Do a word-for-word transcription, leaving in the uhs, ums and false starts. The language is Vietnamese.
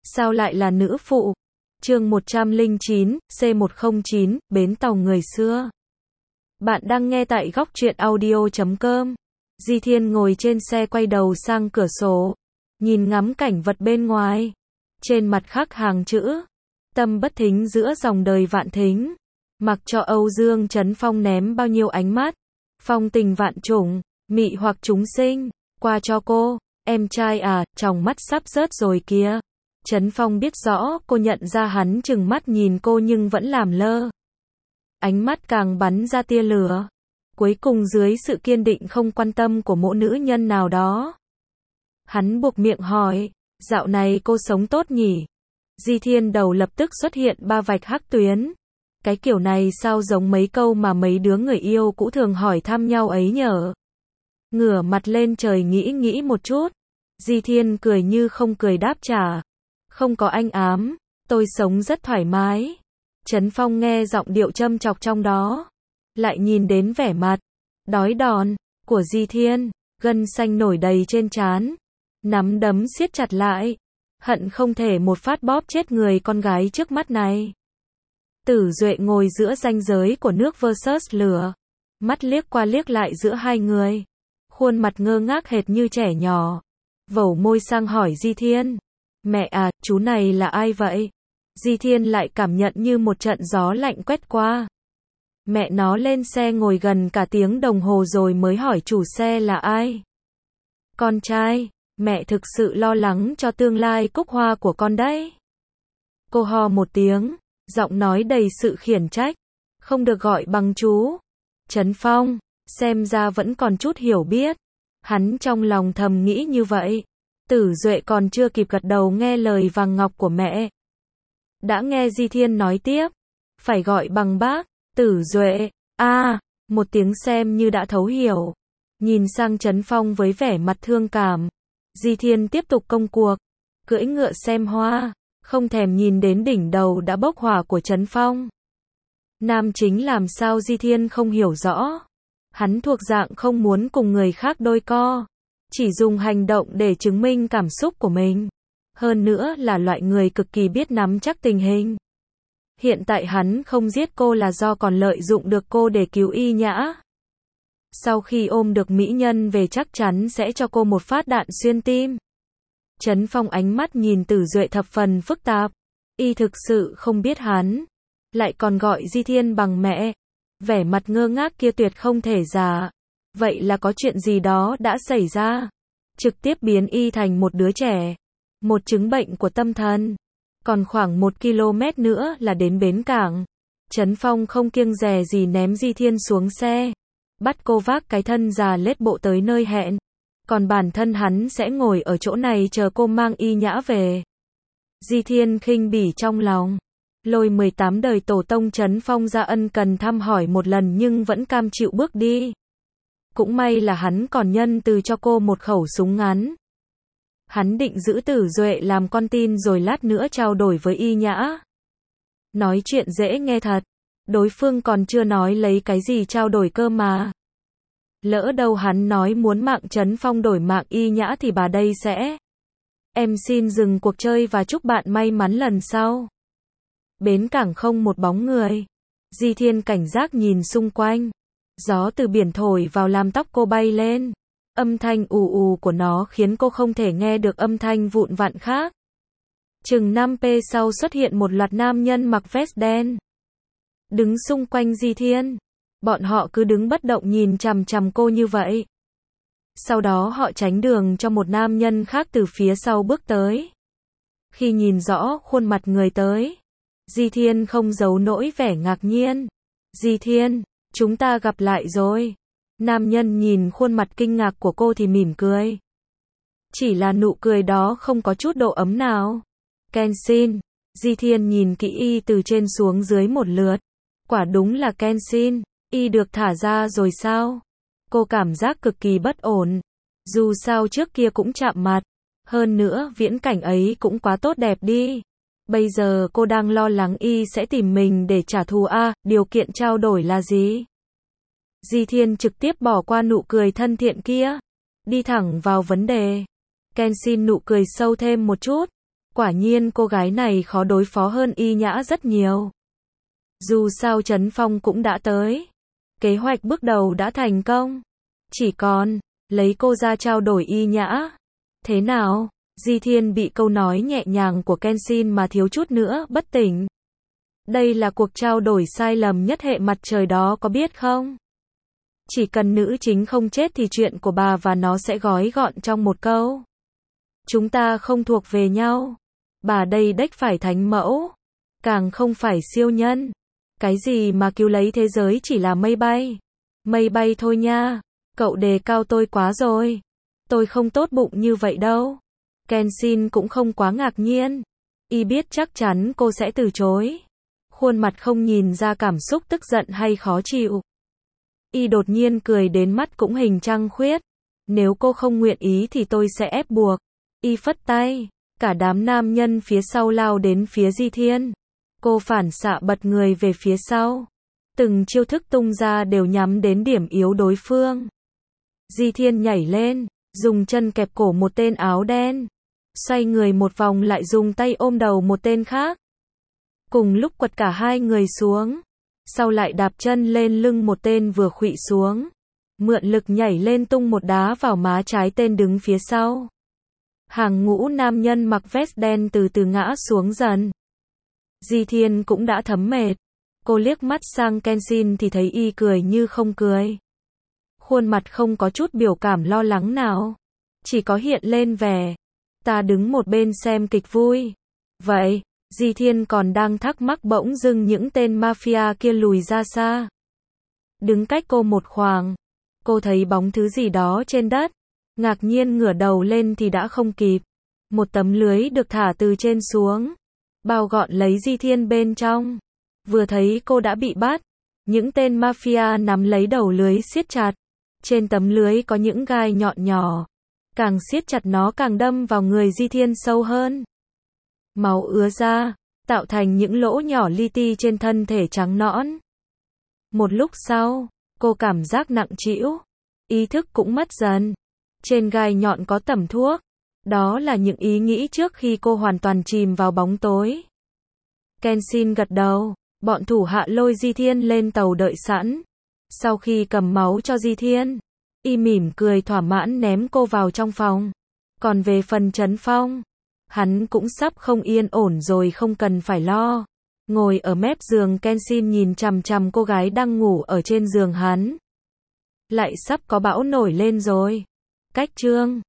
Sao lại là nữ phụ? Chương một trăm lẻ chín, C một không chín, Bến tàu người xưa. Bạn đang nghe tại góc truyện audio chấm com. Di Thiên ngồi trên xe quay đầu sang cửa sổ, nhìn ngắm cảnh vật bên ngoài. Trên mặt khắc hàng chữ, tâm bất thính giữa dòng đời vạn thính. Mặc cho Âu Dương Trấn Phong ném bao nhiêu ánh mắt, phong tình vạn trùng, mị hoặc chúng sinh, qua cho cô. Em trai à, tròng mắt sắp rớt rồi kìa. Trấn Phong biết rõ cô nhận ra hắn chừng mắt nhìn cô nhưng vẫn làm lơ. Ánh mắt càng bắn ra tia lửa. Cuối cùng dưới sự kiên định không quan tâm của mỗi nữ nhân nào đó, hắn buộc miệng hỏi, dạo này cô sống tốt nhỉ? Di Thiên đầu lập tức xuất hiện ba vạch hắc tuyến. Cái kiểu này sao giống mấy câu mà mấy đứa người yêu cũ thường hỏi thăm nhau ấy nhở? Ngửa mặt lên trời nghĩ nghĩ một chút, Di Thiên cười như không cười đáp trả. Không có anh ám, tôi sống rất thoải mái. Trấn Phong nghe giọng điệu châm chọc trong đó, lại nhìn đến vẻ mặt đói đòn của Di Thiên, gân xanh nổi đầy trên trán, nắm đấm siết chặt lại, hận không thể một phát bóp chết người con gái trước mắt này. Tử Duệ ngồi giữa ranh giới của nước versus lửa, mắt liếc qua liếc lại giữa hai người, khuôn mặt ngơ ngác hệt như trẻ nhỏ, vẩu môi sang hỏi Di Thiên, mẹ à, chú này là ai vậy? Di Thiên lại cảm nhận như một trận gió lạnh quét qua. Mẹ nó lên xe ngồi gần cả tiếng đồng hồ rồi mới hỏi chủ xe là ai. Con trai, mẹ thực sự lo lắng cho tương lai cúc hoa của con đấy. Cô ho một tiếng, giọng nói đầy sự khiển trách. Không được gọi bằng chú. Trấn Phong, xem ra vẫn còn chút hiểu biết. Hắn trong lòng thầm nghĩ như vậy. Tử Duệ còn chưa kịp gật đầu nghe lời vàng ngọc của mẹ, đã nghe Di Thiên nói tiếp, phải gọi bằng bác. Tử Duệ, a, à, một tiếng xem như đã thấu hiểu. Nhìn sang Trấn Phong với vẻ mặt thương cảm. Di Thiên tiếp tục công cuộc, cưỡi ngựa xem hoa, không thèm nhìn đến đỉnh đầu đã bốc hỏa của Trấn Phong. Nam chính làm sao Di Thiên không hiểu rõ. Hắn thuộc dạng không muốn cùng người khác đôi co, chỉ dùng hành động để chứng minh cảm xúc của mình. Hơn nữa là loại người cực kỳ biết nắm chắc tình hình. Hiện tại hắn không giết cô là do còn lợi dụng được cô để cứu Y Nhã. Sau khi ôm được mỹ nhân về chắc chắn sẽ cho cô một phát đạn xuyên tim. Trấn Phong ánh mắt nhìn Tử Duệ thập phần phức tạp. Y thực sự không biết hắn lại còn gọi Di Thiên bằng mẹ. Vẻ mặt ngơ ngác kia tuyệt không thể giả. Vậy là có chuyện gì đó đã xảy ra, trực tiếp biến Y thành một đứa trẻ, một chứng bệnh của tâm thần. Còn khoảng một ki lô mét nữa là đến bến cảng. Trấn Phong không kiêng dè gì ném Di Thiên xuống xe, bắt cô vác cái thân già lết bộ tới nơi hẹn. Còn bản thân hắn sẽ ngồi ở chỗ này chờ cô mang Y Nhã về. Di Thiên khinh bỉ trong lòng, lôi mười tám đời tổ tông Trấn Phong ra ân cần thăm hỏi một lần nhưng vẫn cam chịu bước đi. Cũng may là hắn còn nhân từ cho cô một khẩu súng ngắn. Hắn định giữ Tử Duệ làm con tin rồi lát nữa trao đổi với Y Nhã. Nói chuyện dễ nghe thật, đối phương còn chưa nói lấy cái gì trao đổi cơ mà. Lỡ đâu hắn nói muốn mạng Trấn Phong đổi mạng Y Nhã thì bà đây sẽ. Em xin dừng cuộc chơi và chúc bạn may mắn lần sau. Bến cảng không một bóng người. Di Thiên cảnh giác nhìn xung quanh. Gió từ biển thổi vào làm tóc cô bay lên. Âm thanh ù ù của nó khiến cô không thể nghe được âm thanh vụn vặn khác. Chừng năm phút sau xuất hiện một loạt nam nhân mặc vest đen, đứng xung quanh Di Thiên. Bọn họ cứ đứng bất động nhìn chằm chằm cô như vậy. Sau đó họ tránh đường cho một nam nhân khác từ phía sau bước tới. Khi nhìn rõ khuôn mặt người tới, Di Thiên không giấu nỗi vẻ ngạc nhiên. Di Thiên, chúng ta gặp lại rồi. Nam nhân nhìn khuôn mặt kinh ngạc của cô thì mỉm cười. Chỉ là nụ cười đó không có chút độ ấm nào. Kenshin, Di Thiên nhìn kỹ Y từ trên xuống dưới một lượt. Quả đúng là Kenshin, Y được thả ra rồi sao? Cô cảm giác cực kỳ bất ổn. Dù sao trước kia cũng chạm mặt. Hơn nữa viễn cảnh ấy cũng quá tốt đẹp đi. Bây giờ cô đang lo lắng Y sẽ tìm mình để trả thù à, điều kiện trao đổi là gì? Di Thiên trực tiếp bỏ qua nụ cười thân thiện kia, đi thẳng vào vấn đề. Kenshin nụ cười sâu thêm một chút. Quả nhiên cô gái này khó đối phó hơn Y Nhã rất nhiều. Dù sao Trấn Phong cũng đã tới. Kế hoạch bước đầu đã thành công. Chỉ còn, lấy cô ra trao đổi Y Nhã. Thế nào? Di Thiên bị câu nói nhẹ nhàng của Kenshin mà thiếu chút nữa bất tỉnh. Đây là cuộc trao đổi sai lầm nhất hệ mặt trời đó có biết không? Chỉ cần nữ chính không chết thì chuyện của bà và nó sẽ gói gọn trong một câu. Chúng ta không thuộc về nhau. Bà đây đếch phải thánh mẫu. Càng không phải siêu nhân. Cái gì mà cứu lấy thế giới chỉ là mây bay. Mây bay thôi nha. Cậu đề cao tôi quá rồi. Tôi không tốt bụng như vậy đâu. Kenshin cũng không quá ngạc nhiên. Y biết chắc chắn cô sẽ từ chối. Khuôn mặt không nhìn ra cảm xúc tức giận hay khó chịu. Y đột nhiên cười đến mắt cũng hình trăng khuyết. Nếu cô không nguyện ý thì tôi sẽ ép buộc. Y phất tay. Cả đám nam nhân phía sau lao đến phía Di Thiên. Cô phản xạ bật người về phía sau. Từng chiêu thức tung ra đều nhắm đến điểm yếu đối phương. Di Thiên nhảy lên, dùng chân kẹp cổ một tên áo đen. Xoay người một vòng lại dùng tay ôm đầu một tên khác. Cùng lúc quật cả hai người xuống. Sau lại đạp chân lên lưng một tên vừa khuỵu xuống. Mượn lực nhảy lên tung một đá vào má trái tên đứng phía sau. Hàng ngũ nam nhân mặc vest đen từ từ ngã xuống dần. Di Thiên cũng đã thấm mệt. Cô liếc mắt sang Kenshin thì thấy y cười như không cười. Khuôn mặt không có chút biểu cảm lo lắng nào. Chỉ có hiện lên vẻ. Ta đứng một bên xem kịch vui. Vậy, Di Thiên còn đang thắc mắc bỗng dưng những tên mafia kia lùi ra xa. Đứng cách cô một khoảng. Cô thấy bóng thứ gì đó trên đất. Ngạc nhiên ngửa đầu lên thì đã không kịp. Một tấm lưới được thả từ trên xuống. Bao gọn lấy Di Thiên bên trong. Vừa thấy cô đã bị bắt. Những tên mafia nắm lấy đầu lưới siết chặt. Trên tấm lưới có những gai nhọn nhỏ. Càng siết chặt nó càng đâm vào người Di Thiên sâu hơn. Máu ứa ra, tạo thành những lỗ nhỏ li ti trên thân thể trắng nõn. Một lúc sau, cô cảm giác nặng trĩu. Ý thức cũng mất dần. Trên gai nhọn có tẩm thuốc. Đó là những ý nghĩ trước khi cô hoàn toàn chìm vào bóng tối. Kenshin gật đầu. Bọn thủ hạ lôi Di Thiên lên tàu đợi sẵn. Sau khi cầm máu cho Di Thiên, y mỉm cười thỏa mãn ném cô vào trong phòng. Còn về phần Trấn Phong, hắn cũng sắp không yên ổn rồi không cần phải lo. Ngồi ở mép giường Kenshin nhìn chằm chằm cô gái đang ngủ ở trên giường hắn. Lại sắp có bão nổi lên rồi. Cách chương